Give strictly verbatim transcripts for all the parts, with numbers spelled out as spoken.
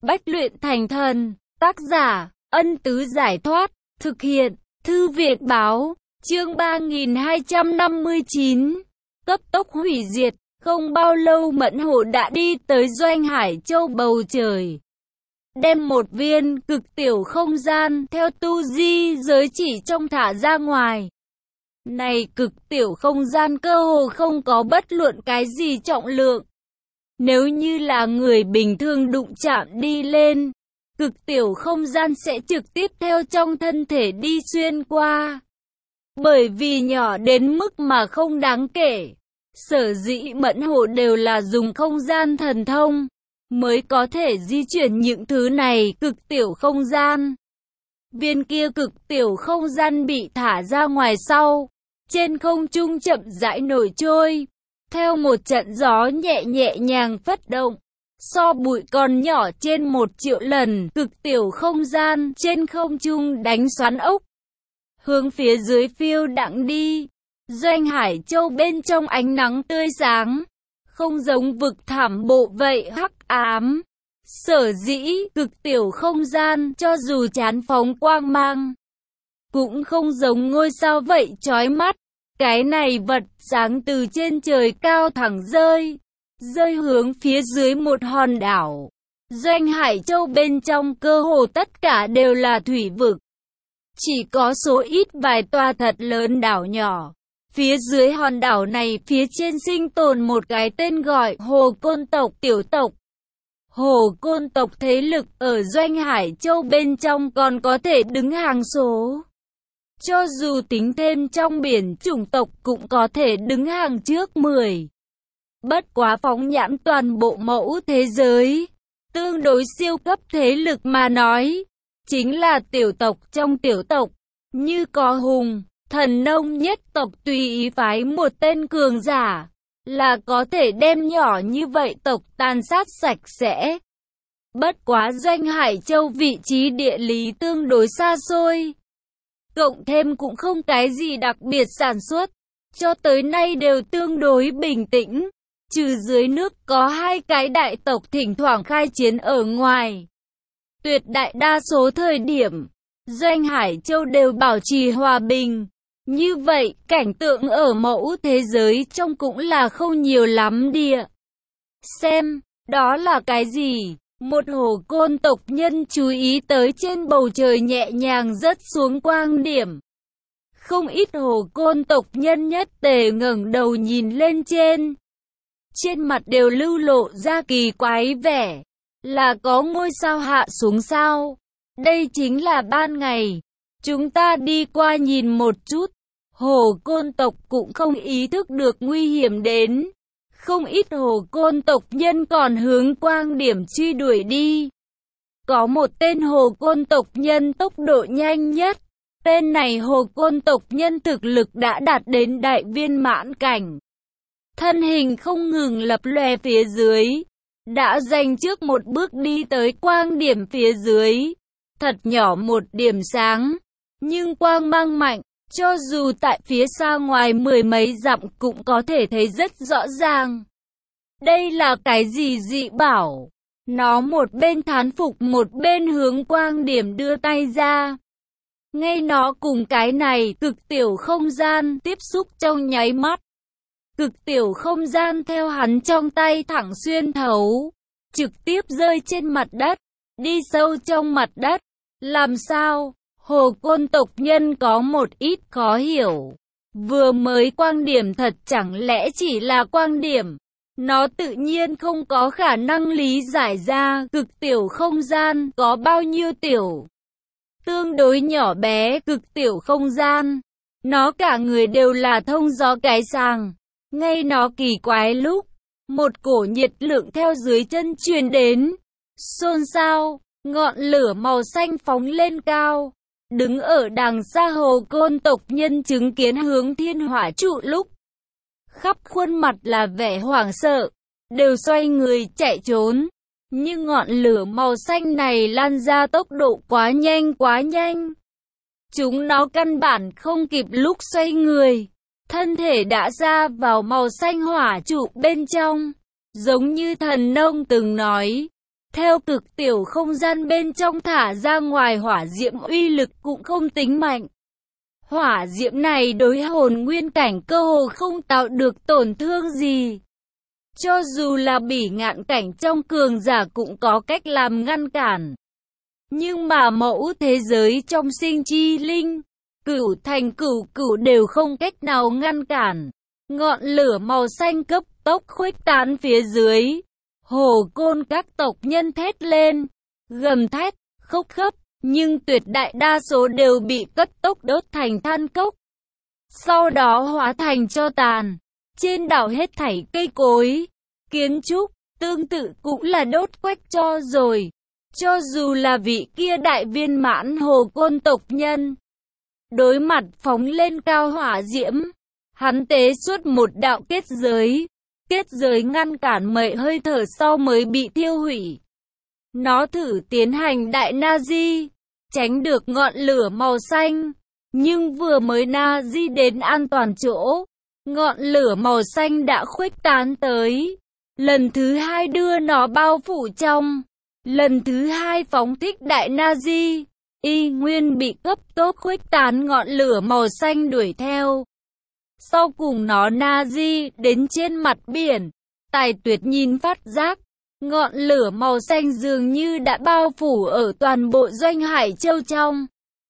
bách luyện thành thần. Tác giả, Ân Tứ Giải Thoát. Thực hiện, Thư Việt Báo. Chương ba nghìn hai trăm năm mươi chín. Cấp tốc hủy diệt. Không bao lâu Mẫn Hổ đã đi tới Doanh Hải Châu bầu trời. Đem một viên cực tiểu không gian theo tu di giới chỉ trong thả ra ngoài. Này cực tiểu không gian cơ hồ không có bất luận cái gì trọng lượng. Nếu như là người bình thường đụng chạm đi lên, cực tiểu không gian sẽ trực tiếp theo trong thân thể đi xuyên qua. Bởi vì nhỏ đến mức mà không đáng kể. Sở dĩ Mẫn Hổ đều là dùng không gian thần thông mới có thể di chuyển những thứ này cực tiểu không gian. Viên kia cực tiểu không gian bị thả ra ngoài sau, trên không trung chậm rãi nổi trôi, theo một trận gió nhẹ nhẹ nhàng phất động. So bụi còn nhỏ trên một triệu lần, cực tiểu không gian trên không trung đánh xoắn ốc, hướng phía dưới phiêu đãng đi. Doanh Hải Châu bên trong ánh nắng tươi sáng, không giống vực thẳm bộ vậy hắc ám. Sở dĩ cực tiểu không gian cho dù chán phóng quang mang, cũng không giống ngôi sao vậy chói mắt. Cái này vật sáng từ trên trời cao thẳng rơi, rơi hướng phía dưới một hòn đảo. Doanh Hải Châu bên trong cơ hồ tất cả đều là thủy vực, chỉ có số ít vài tòa thật lớn đảo nhỏ. Phía dưới hòn đảo này phía trên sinh tồn một cái tên gọi Hồ Côn tộc tiểu tộc. Hồ Côn tộc thế lực ở Doanh Hải Châu bên trong còn có thể đứng hàng số. Cho dù tính thêm trong biển chủng tộc cũng có thể đứng hàng trước mười. Bất quá phóng nhãn toàn bộ mẫu thế giới, tương đối siêu cấp thế lực mà nói, chính là tiểu tộc trong tiểu tộc, như có hùng, thần nông nhất tộc tùy ý phái một tên cường giả, là có thể đem nhỏ như vậy tộc tàn sát sạch sẽ. Bất quá Doanh Hải Châu vị trí địa lý tương đối xa xôi, cộng thêm cũng không cái gì đặc biệt sản xuất, cho tới nay đều tương đối bình tĩnh, trừ dưới nước có hai cái đại tộc thỉnh thoảng khai chiến ở ngoài. Tuyệt đại đa số thời điểm, Doanh Hải Châu đều bảo trì hòa bình. Như vậy, cảnh tượng ở mẫu thế giới trong cũng là không nhiều lắm địa. Xem, đó là cái gì? Một Hồ Côn tộc nhân chú ý tới trên bầu trời nhẹ nhàng rớt xuống quang điểm. Không ít Hồ Côn tộc nhân nhất tề ngẩng đầu nhìn lên trên. Trên mặt đều lưu lộ ra kỳ quái vẻ, là có ngôi sao hạ xuống sao? Đây chính là ban ngày. Chúng ta đi qua nhìn một chút. Hồ Côn tộc cũng không ý thức được nguy hiểm đến. Không ít Hồ Côn tộc nhân còn hướng quang điểm truy đuổi đi. Có một tên Hồ Côn tộc nhân tốc độ nhanh nhất. Tên này Hồ Côn tộc nhân thực lực đã đạt đến đại viên mãn cảnh. Thân hình không ngừng lập lòe phía dưới, đã dành trước một bước đi tới quang điểm phía dưới. Thật nhỏ một điểm sáng, nhưng quang mang mạnh. Cho dù tại phía xa ngoài mười mấy dặm cũng có thể thấy rất rõ ràng. Đây là cái gì dị bảo? Nó một bên thán phục một bên hướng quang điểm đưa tay ra. Ngay nó cùng cái này cực tiểu không gian tiếp xúc trong nháy mắt. Cực tiểu không gian theo hắn trong tay thẳng xuyên thấu, trực tiếp rơi trên mặt đất, đi sâu trong mặt đất. Làm sao? Hồ Côn tộc nhân có một ít khó hiểu. Vừa mới quang điểm thật chẳng lẽ chỉ là quang điểm? Nó tự nhiên không có khả năng lý giải ra cực tiểu không gian có bao nhiêu tiểu. Tương đối nhỏ bé cực tiểu không gian. Nó cả người đều là thông gió cái sàng. Ngay nó kỳ quái lúc, một cổ nhiệt lượng theo dưới chân truyền đến. Xôn xao, ngọn lửa màu xanh phóng lên cao. Đứng ở đằng xa Hồ Côn tộc nhân chứng kiến hướng thiên hỏa trụ lúc, khắp khuôn mặt là vẻ hoảng sợ, đều xoay người chạy trốn. Nhưng ngọn lửa màu xanh này lan ra tốc độ quá nhanh quá nhanh. Chúng nó căn bản không kịp lúc xoay người, thân thể đã ra vào màu xanh hỏa trụ bên trong. Giống như thần nông từng nói, Theo cực tiểu không gian bên trong thả ra ngoài hỏa diễm uy lực cũng không tính mạnh. Hỏa diễm này đối hồn nguyên cảnh cơ hồ không tạo được tổn thương gì. Cho dù là bỉ ngạn cảnh trong cường giả cũng có cách làm ngăn cản. Nhưng mà mẫu thế giới trong sinh chi linh, cửu thành cửu cửu đều không cách nào ngăn cản. Ngọn lửa màu xanh cấp tốc khuếch tán phía dưới. Hồ côn các tộc nhân thét lên, gầm thét, khóc khóc, nhưng tuyệt đại đa số đều bị cấp tốc đốt thành than cốc. Sau đó hóa thành tro tàn. Trên đảo hết thảy cây cối, kiến trúc, tương tự cũng là đốt quách cho rồi. Cho dù là vị kia đại viên mãn hồ côn tộc nhân, đối mặt phóng lên cao hỏa diễm, hắn tế xuất một đạo kết giới. Kết giới ngăn cản mấy hơi thở sau mới bị tiêu hủy. Nó thử tiến hành đại na-di, tránh được ngọn lửa màu xanh. Nhưng vừa mới na-di đến an toàn chỗ, ngọn lửa màu xanh đã khuếch tán tới. Lần thứ hai đưa nó bao phủ trong. Lần thứ hai phóng thích đại na-di, y nguyên bị cấp tốc khuếch tán ngọn lửa màu xanh đuổi theo. Sau cùng nó na-di đến trên mặt biển. Tài Tuyệt nhìn phát giác, ngọn lửa màu xanh dường như đã bao phủ ở toàn bộ doanh Hải Châu trong.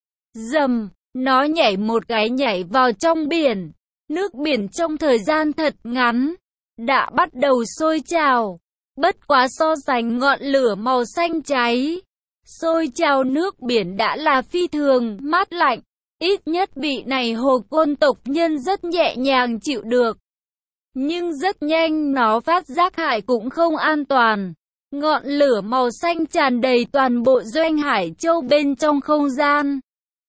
Dầm, nó nhảy một cái nhảy vào trong biển. Nước biển trong thời gian thật ngắn đã bắt đầu sôi trào. Bất quá so sánh ngọn lửa màu xanh cháy, sôi trào nước biển đã là phi thường mát lạnh. Ít nhất vị này hồ côn tộc nhân rất nhẹ nhàng chịu được. Nhưng rất nhanh nó phát giác hải cũng không an toàn. Ngọn lửa màu xanh tràn đầy toàn bộ doanh Hải Châu bên trong không gian.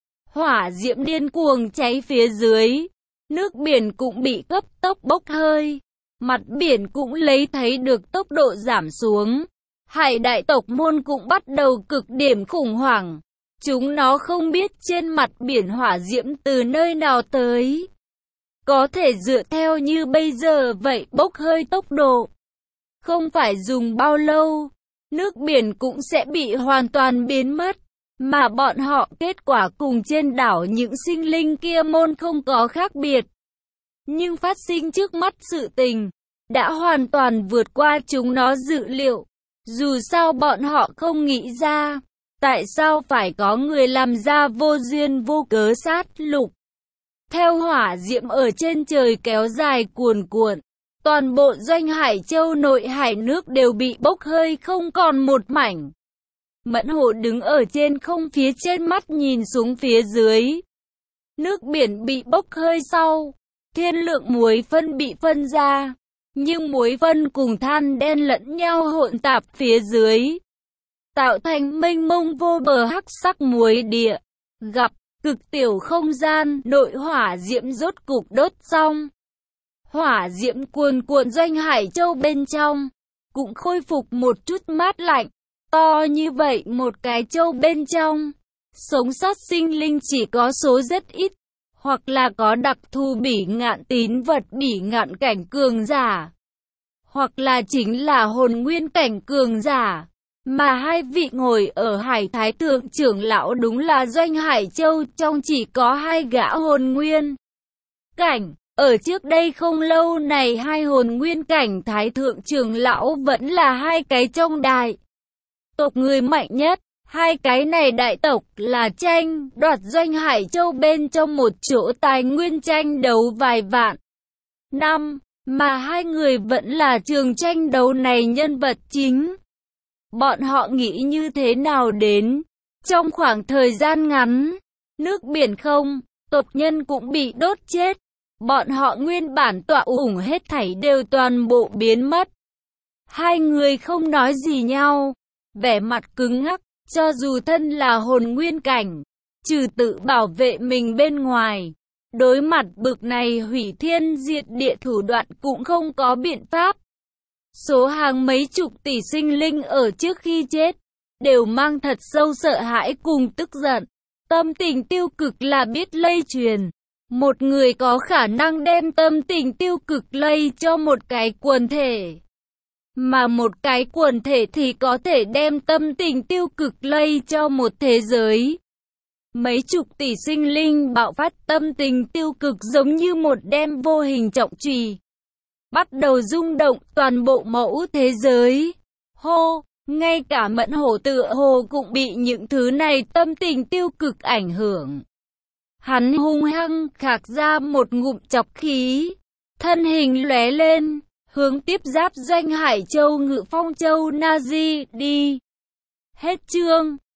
Hỏa diễm điên cuồng cháy phía dưới. Nước biển cũng bị cấp tốc bốc hơi. Mặt biển cũng lấy thấy được tốc độ giảm xuống. Hải đại tộc môn cũng bắt đầu cực điểm khủng hoảng. Chúng nó không biết trên mặt biển hỏa diễm từ nơi nào tới. Có thể dựa theo như bây giờ vậy bốc hơi tốc độ. Không phải dùng bao lâu, nước biển cũng sẽ bị hoàn toàn biến mất. Mà bọn họ kết quả cùng trên đảo những sinh linh kia môn không có khác biệt. Nhưng phát sinh trước mắt sự tình, đã hoàn toàn vượt qua chúng nó dự liệu. Dù sao bọn họ không nghĩ ra. Tại sao phải có người làm ra vô duyên vô cớ sát lục? Theo hỏa diễm ở trên trời kéo dài cuồn cuộn, toàn bộ doanh Hải Châu nội hải nước đều bị bốc hơi không còn một mảnh. Mẫn Hổ đứng ở trên không phía trên mắt nhìn xuống phía dưới. Nước biển bị bốc hơi sau, thiên lượng muối phân bị phân ra, nhưng muối phân cùng than đen lẫn nhau hỗn tạp phía dưới, tạo thành mênh mông vô bờ hắc sắc muối địa. Gặp cực tiểu không gian, nội hỏa diễm rốt cục đốt xong. Hỏa diễm cuồn cuộn doanh Hải Châu bên trong, cũng khôi phục một chút mát lạnh. To như vậy một cái châu bên trong, sống sót sinh linh chỉ có số rất ít, hoặc là có đặc thù bỉ ngạn tín vật bỉ ngạn cảnh cường giả, hoặc là chính là hồn nguyên cảnh cường giả. Mà hai vị ngồi ở Hải Thái Thượng trưởng lão đúng là doanh Hải Châu trong chỉ có hai gã hồn nguyên cảnh. Ở trước đây không lâu này hai hồn nguyên cảnh Thái Thượng trưởng lão vẫn là hai cái trong đại tộc người mạnh nhất. Hai cái này đại tộc là tranh đoạt doanh Hải Châu bên trong một chỗ tài nguyên tranh đấu vài vạn năm, mà hai người vẫn là trường tranh đấu này nhân vật chính. Bọn họ nghĩ như thế nào đến? Trong khoảng thời gian ngắn, nước biển không, tộc nhân cũng bị đốt chết. Bọn họ nguyên bản tọa ủng hết thảy đều toàn bộ biến mất. Hai người không nói gì nhau, vẻ mặt cứng ngắc, cho dù thân là hồn nguyên cảnh, trừ tự bảo vệ mình bên ngoài, đối mặt bực này hủy thiên diệt địa thủ đoạn cũng không có biện pháp. Số hàng mấy chục tỷ sinh linh ở trước khi chết, đều mang thật sâu sợ hãi cùng tức giận. Tâm tình tiêu cực là biết lây truyền. Một người có khả năng đem tâm tình tiêu cực lây cho một cái quần thể. Mà một cái quần thể thì có thể đem tâm tình tiêu cực lây cho một thế giới. Mấy chục tỷ sinh linh bạo phát tâm tình tiêu cực giống như một đem vô hình trọng chùy, bắt đầu rung động toàn bộ mẫu thế giới. Hô, ngay cả Mẫn Hổ tựa hồ cũng bị những thứ này tâm tình tiêu cực ảnh hưởng. Hắn hung hăng khạc ra một ngụm chọc khí, thân hình lóe lên, hướng tiếp giáp doanh Hải Châu Ngự Phong Châu Nazi đi. Hết chương.